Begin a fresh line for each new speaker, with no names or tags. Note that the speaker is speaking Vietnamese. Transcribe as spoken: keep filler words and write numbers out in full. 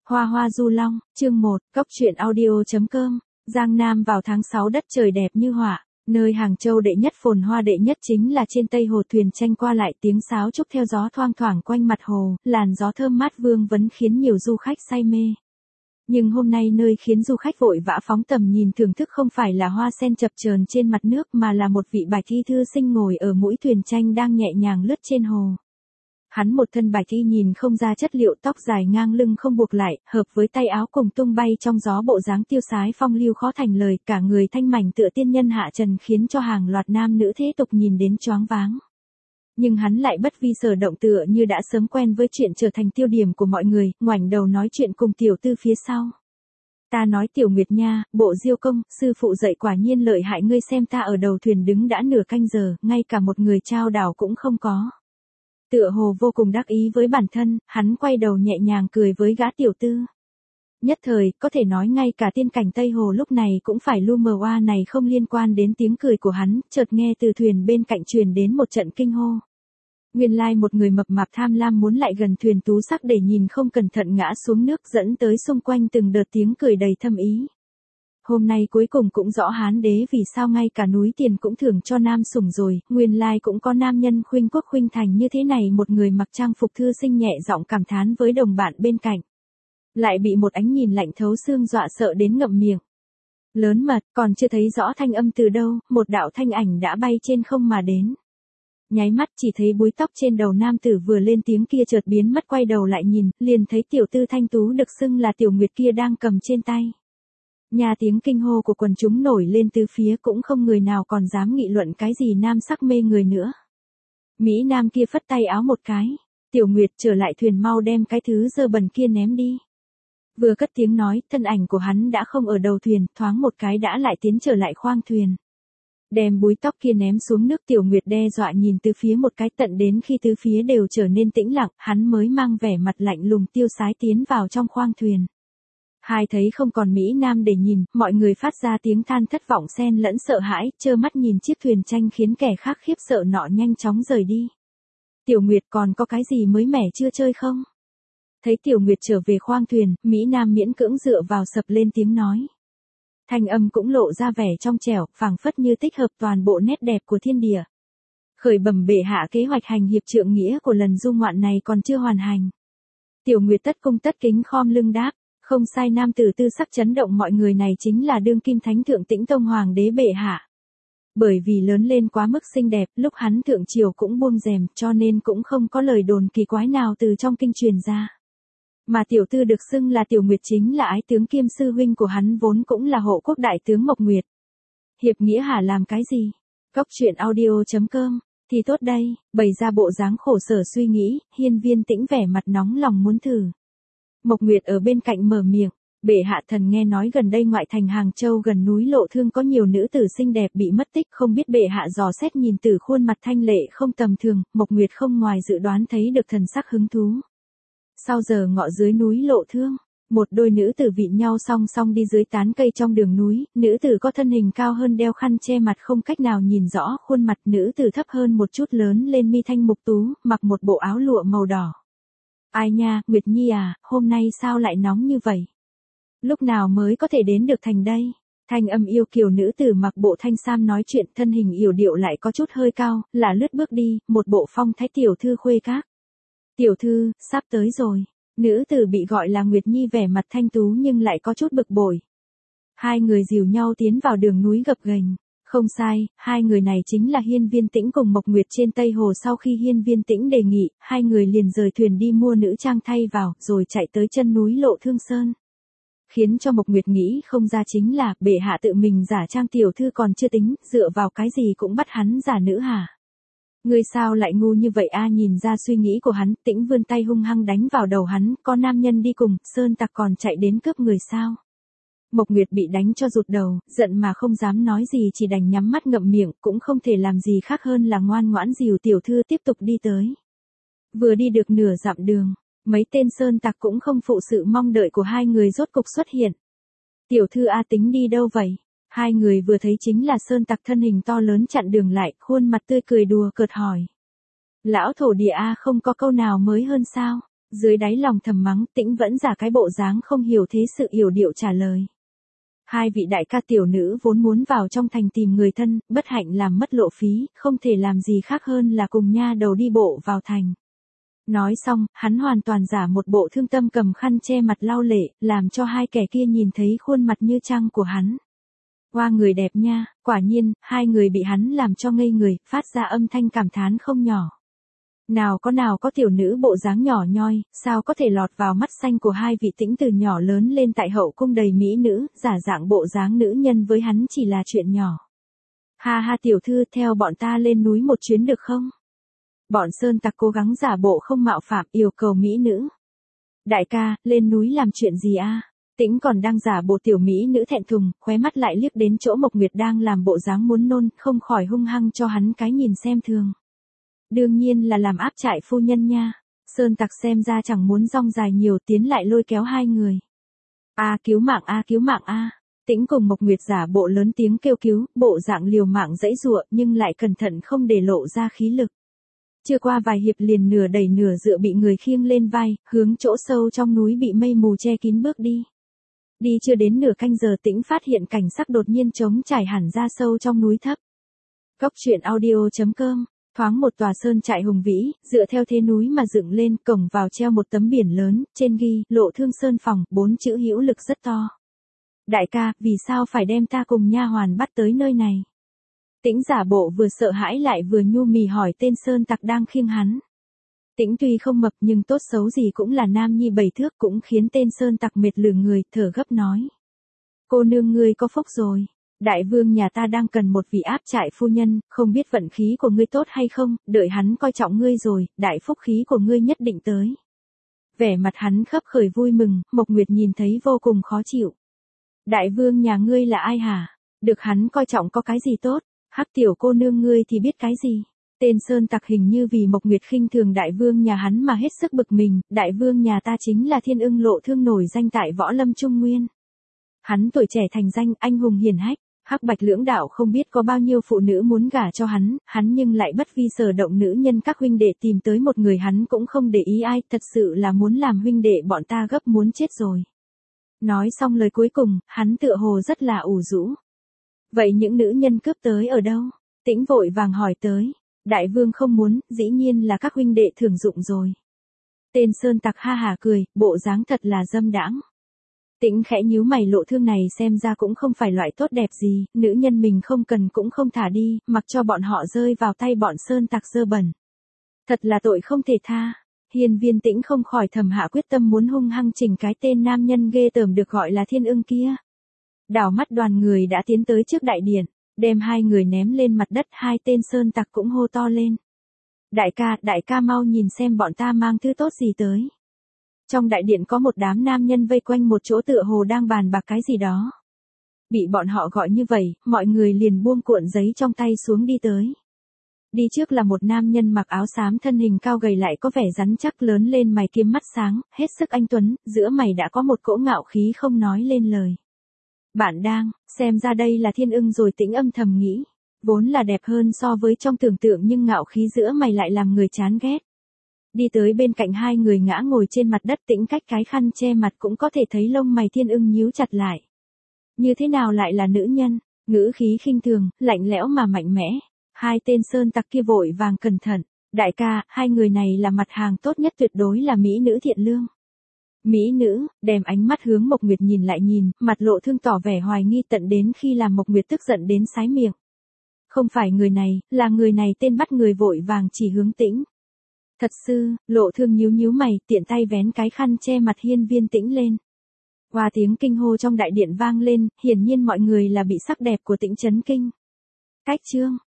Hoa hoa du long, chương một, cốc truyện audio.com, Giang Nam vào tháng sáu đất trời đẹp như họa, nơi Hàng Châu đệ nhất phồn hoa đệ nhất chính là trên Tây Hồ thuyền tranh qua lại tiếng sáo trúc theo gió thoang thoảng quanh mặt hồ, làn gió thơm mát vương vấn khiến nhiều du khách say mê. Nhưng hôm nay nơi khiến du khách vội vã phóng tầm nhìn thưởng thức không phải là hoa sen chập chờn trên mặt nước mà là một vị bạch y thư sinh ngồi ở mũi thuyền tranh đang nhẹ nhàng lướt trên hồ. Hắn một thân bạch y nhìn không ra chất liệu, tóc dài ngang lưng không buộc lại, hợp với tay áo cùng tung bay trong gió, bộ dáng tiêu sái phong lưu khó thành lời, cả người thanh mảnh tựa tiên nhân hạ trần khiến cho hàng loạt nam nữ thế tục nhìn đến choáng váng. Nhưng hắn lại bất vi sở động, tựa như đã sớm quen với chuyện trở thành tiêu điểm của mọi người, ngoảnh đầu nói chuyện cùng tiểu tư phía sau. Ta nói Tiểu Nguyệt nha, bộ Diêu công, sư phụ dạy quả nhiên lợi hại, ngươi xem ta ở đầu thuyền đứng đã nửa canh giờ, ngay cả một người trao đảo cũng không có. Tựa hồ vô cùng đắc ý với bản thân, hắn quay đầu nhẹ nhàng cười với gã tiểu tư. Nhất thời, có thể nói ngay cả tiên cảnh Tây Hồ lúc này cũng phải lu mờ, oa này không liên quan đến tiếng cười của hắn, chợt nghe từ thuyền bên cạnh truyền đến một trận kinh hô. Nguyên lai một người mập mạp tham lam muốn lại gần thuyền tú sắc để nhìn, không cẩn thận ngã xuống nước, dẫn tới xung quanh từng đợt tiếng cười đầy thâm ý. Hôm nay cuối cùng cũng rõ hán đế vì sao ngay cả núi tiền cũng thưởng cho nam sủng rồi, nguyên lai cũng có nam nhân khuynh quốc khuynh thành như thế này. Một người mặc trang phục thư sinh nhẹ giọng cảm thán với đồng bạn bên cạnh. Lại bị một ánh nhìn lạnh thấu xương dọa sợ đến ngậm miệng. Lớn mật, còn chưa thấy rõ thanh âm từ đâu, một đạo thanh ảnh đã bay trên không mà đến. Nháy mắt chỉ thấy búi tóc trên đầu nam tử vừa lên tiếng kia chợt biến mất, quay đầu lại nhìn, liền thấy tiểu tư thanh tú được xưng là Tiểu Nguyệt kia đang cầm trên tay. Nhà tiếng kinh hô của quần chúng nổi lên từ phía, cũng không người nào còn dám nghị luận cái gì nam sắc mê người nữa. Mỹ nam kia phất tay áo một cái, Tiểu Nguyệt trở lại thuyền, mau đem cái thứ dơ bẩn kia ném đi. Vừa cất tiếng nói, thân ảnh của hắn đã không ở đầu thuyền, thoáng một cái đã lại tiến trở lại khoang thuyền. Đem búi tóc kia ném xuống nước, Tiểu Nguyệt đe dọa nhìn từ phía một cái, tận đến khi tứ phía đều trở nên tĩnh lặng, hắn mới mang vẻ mặt lạnh lùng tiêu sái tiến vào trong khoang thuyền. Hai thấy không còn Mỹ Nam để nhìn, mọi người phát ra tiếng than thất vọng xen lẫn sợ hãi, trơ mắt nhìn chiếc thuyền tranh khiến kẻ khác khiếp sợ nọ nhanh chóng rời đi. Tiểu Nguyệt còn có cái gì mới mẻ chưa chơi không? Thấy Tiểu Nguyệt trở về khoang thuyền, Mỹ Nam miễn cưỡng dựa vào sập lên tiếng nói. Thanh âm cũng lộ ra vẻ trong trẻo, phảng phất như tích hợp toàn bộ nét đẹp của thiên địa. Khởi bẩm bệ hạ, kế hoạch hành hiệp trượng nghĩa của lần du ngoạn này còn chưa hoàn thành. Tiểu Nguyệt tất cung tất kính khom lưng đáp. Không sai, nam tử tư sắc chấn động mọi người này chính là đương kim thánh thượng Tĩnh Tông hoàng đế bệ hạ. Bởi vì lớn lên quá mức xinh đẹp, lúc hắn thượng triều cũng buông rèm, cho nên cũng không có lời đồn kỳ quái nào từ trong kinh truyền ra. Mà tiểu tư được xưng là Tiểu Nguyệt chính là ái tướng kiêm sư huynh của hắn, vốn cũng là hộ quốc đại tướng Mộc Nguyệt. Hiệp nghĩa hả làm cái gì? Cốc truyện audio.com, thì tốt đây, bày ra bộ dáng khổ sở suy nghĩ, Hiên Viên Tĩnh vẻ mặt nóng lòng muốn thử. Mộc Nguyệt ở bên cạnh mở miệng, bệ hạ, thần nghe nói gần đây ngoại thành Hàng Châu gần núi Lộ Thương có nhiều nữ tử xinh đẹp bị mất tích, không biết bệ hạ dò xét nhìn từ khuôn mặt thanh lệ không tầm thường. Mộc Nguyệt không ngoài dự đoán thấy được thần sắc hứng thú. Sau giờ ngọ dưới núi Lộ Thương, một đôi nữ tử vịn nhau song song đi dưới tán cây trong đường núi, nữ tử có thân hình cao hơn đeo khăn che mặt không cách nào nhìn rõ khuôn mặt, nữ tử thấp hơn một chút lớn lên mi thanh mục tú, mặc một bộ áo lụa màu đỏ. Ai nha, Nguyệt Nhi à, hôm nay sao lại nóng như vậy? Lúc nào mới có thể đến được thành đây? Thanh âm yêu kiều nữ tử mặc bộ thanh sam nói chuyện, thân hình yểu điệu lại có chút hơi cao, là lướt bước đi, một bộ phong thái tiểu thư khuê các. Tiểu thư, sắp tới rồi. Nữ tử bị gọi là Nguyệt Nhi vẻ mặt thanh tú nhưng lại có chút bực bội. Hai người dìu nhau tiến vào đường núi gập ghềnh. Không sai, hai người này chính là Hiên Viên Tĩnh cùng Mộc Nguyệt trên Tây Hồ. Sau khi Hiên Viên Tĩnh đề nghị, hai người liền rời thuyền đi mua nữ trang thay vào, rồi chạy tới chân núi Lộ Thương Sơn. Khiến cho Mộc Nguyệt nghĩ không ra chính là, bệ hạ tự mình giả trang tiểu thư còn chưa tính, dựa vào cái gì cũng bắt hắn giả nữ hả? Ngươi sao lại ngu như vậy a? Nhìn ra suy nghĩ của hắn, Tĩnh vươn tay hung hăng đánh vào đầu hắn, có nam nhân đi cùng, sơn tặc còn chạy đến cướp người sao? Mộc Nguyệt bị đánh cho rụt đầu, giận mà không dám nói gì, chỉ đành nhắm mắt ngậm miệng, cũng không thể làm gì khác hơn là ngoan ngoãn dìu tiểu thư tiếp tục đi tới. Vừa đi được nửa dặm đường, mấy tên sơn tặc cũng không phụ sự mong đợi của hai người rốt cục xuất hiện. Tiểu thư a, tính đi đâu vậy? Hai người vừa thấy chính là sơn tặc thân hình to lớn chặn đường lại, khuôn mặt tươi cười đùa cợt hỏi. Lão thổ địa a, không có câu nào mới hơn sao? Dưới đáy lòng thầm mắng, Tĩnh vẫn giả cái bộ dáng không hiểu thế sự yểu điệu trả lời. Hai vị đại ca tiểu nữ vốn muốn vào trong thành tìm người thân, bất hạnh làm mất lộ phí, không thể làm gì khác hơn là cùng nha đầu đi bộ vào thành. Nói xong, hắn hoàn toàn giả một bộ thương tâm cầm khăn che mặt lau lệ, làm cho hai kẻ kia nhìn thấy khuôn mặt như trăng của hắn. Hoa người đẹp nha, quả nhiên, hai người bị hắn làm cho ngây người, phát ra âm thanh cảm thán không nhỏ. Nào có nào có tiểu nữ bộ dáng nhỏ nhoi, sao có thể lọt vào mắt xanh của hai vị Tĩnh từ nhỏ lớn lên tại hậu cung đầy mỹ nữ, giả dạng bộ dáng nữ nhân với hắn chỉ là chuyện nhỏ. Ha ha tiểu thư, theo bọn ta lên núi một chuyến được không? Bọn sơn tặc cố gắng giả bộ không mạo phạm, yêu cầu mỹ nữ. Đại ca, lên núi làm chuyện gì a? Tĩnh còn đang giả bộ tiểu mỹ nữ thẹn thùng, khóe mắt lại liếc đến chỗ Mộc Nguyệt đang làm bộ dáng muốn nôn, không khỏi hung hăng cho hắn cái nhìn xem thường. Đương nhiên là làm áp trại phu nhân nha. Sơn tặc xem ra chẳng muốn rong dài nhiều, tiến lại lôi kéo hai người. A cứu mạng a cứu mạng a. Tĩnh cùng Mộc Nguyệt giả bộ lớn tiếng kêu cứu, bộ dạng liều mạng dãy dụa nhưng lại cẩn thận không để lộ ra khí lực. Chưa qua vài hiệp liền nửa đẩy nửa dựa bị người khiêng lên vai, hướng chỗ sâu trong núi bị mây mù che kín bước đi. Đi chưa đến nửa canh giờ Tĩnh phát hiện cảnh sắc đột nhiên trống trải hẳn ra sâu trong núi thấp. Cốc truyện audio chấm com. Thoáng một tòa sơn trại hùng vĩ, dựa theo thế núi mà dựng lên, cổng vào treo một tấm biển lớn, trên ghi, Lộ Thương Sơn phòng, bốn chữ hữu lực rất to. Đại ca, vì sao phải đem ta cùng nha hoàn bắt tới nơi này? Tĩnh giả bộ vừa sợ hãi lại vừa nhu mì hỏi tên sơn tặc đang khiêng hắn. Tĩnh tuy không mập nhưng tốt xấu gì cũng là nam nhi bảy thước, cũng khiến tên sơn tặc mệt lử người, thở gấp nói. Cô nương ngươi có phúc rồi. Đại vương nhà ta đang cần một vị áp trại phu nhân, không biết vận khí của ngươi tốt hay không, đợi hắn coi trọng ngươi rồi, đại phúc khí của ngươi nhất định tới. Vẻ mặt hắn khấp khởi vui mừng, Mộc Nguyệt nhìn thấy vô cùng khó chịu. Đại vương nhà ngươi là ai hả? Được hắn coi trọng có cái gì tốt? Hắc tiểu cô nương ngươi thì biết cái gì? Tên sơn tặc hình như vì Mộc Nguyệt khinh thường đại vương nhà hắn mà hết sức bực mình, đại vương nhà ta chính là Thiên Ưng Lộ Thương nổi danh tại Võ Lâm Trung Nguyên. Hắn tuổi trẻ thành danh, anh hùng hiển hách. Hắc bạch lưỡng đạo không biết có bao nhiêu phụ nữ muốn gả cho hắn, hắn nhưng lại bất vi sở động nữ nhân các huynh đệ tìm tới một người hắn cũng không để ý ai, thật sự là muốn làm huynh đệ bọn ta gấp muốn chết rồi. Nói xong lời cuối cùng, hắn tựa hồ rất là ủ rũ. Vậy những nữ nhân cướp tới ở đâu? Tĩnh vội vàng hỏi tới. Đại vương không muốn, dĩ nhiên là các huynh đệ thưởng dụng rồi. Tên sơn tặc ha hả cười, bộ dáng thật là dâm đãng. Tĩnh khẽ nhíu mày, Lộ Thương này xem ra cũng không phải loại tốt đẹp gì, nữ nhân mình không cần cũng không thả đi, mặc cho bọn họ rơi vào tay bọn sơn tặc dơ bẩn. Thật là tội không thể tha. Hiên Viên Tĩnh không khỏi thầm hạ quyết tâm muốn hung hăng chỉnh cái tên nam nhân ghê tởm được gọi là Thiên Ưng kia. Đảo mắt đoàn người đã tiến tới trước đại điện, đem hai người ném lên mặt đất, hai tên sơn tặc cũng hô to lên. Đại ca, đại ca mau nhìn xem bọn ta mang thứ tốt gì tới. Trong đại điện có một đám nam nhân vây quanh một chỗ tựa hồ đang bàn bạc cái gì đó. Bị bọn họ gọi như vậy, mọi người liền buông cuộn giấy trong tay xuống đi tới. Đi trước là một nam nhân mặc áo xám, thân hình cao gầy lại có vẻ rắn chắc, lớn lên mày kiếm mắt sáng, hết sức anh tuấn, giữa mày đã có một cỗ ngạo khí không nói lên lời. Bạn đang, xem ra đây là Thiên Ưng rồi, Tĩnh âm thầm nghĩ. Vốn là đẹp hơn so với trong tưởng tượng nhưng ngạo khí giữa mày lại làm người chán ghét. Đi tới bên cạnh hai người ngã ngồi trên mặt đất, Tĩnh cách cái khăn che mặt cũng có thể thấy lông mày Thiên Ưng nhíu chặt lại. Như thế nào lại là nữ nhân? Ngữ khí khinh thường, lạnh lẽo mà mạnh mẽ. Hai tên sơn tặc kia vội vàng cẩn thận. Đại ca, hai người này là mặt hàng tốt nhất, tuyệt đối là mỹ nữ thiện lương. Mỹ nữ, đem ánh mắt hướng Mộc Nguyệt nhìn lại nhìn, mặt Lộ Thương tỏ vẻ hoài nghi tận đến khi làm Mộc Nguyệt tức giận đến sái miệng. Không phải người này, là người này, tên bắt người vội vàng chỉ hướng Tĩnh. Thật sư, Lộ Thương nhíu nhíu mày, tiện tay vén cái khăn che mặt Hiên Viên Tĩnh lên. Qua tiếng kinh hô trong đại điện vang lên, hiển nhiên mọi người là bị sắc đẹp của Tĩnh chấn kinh. Cách chương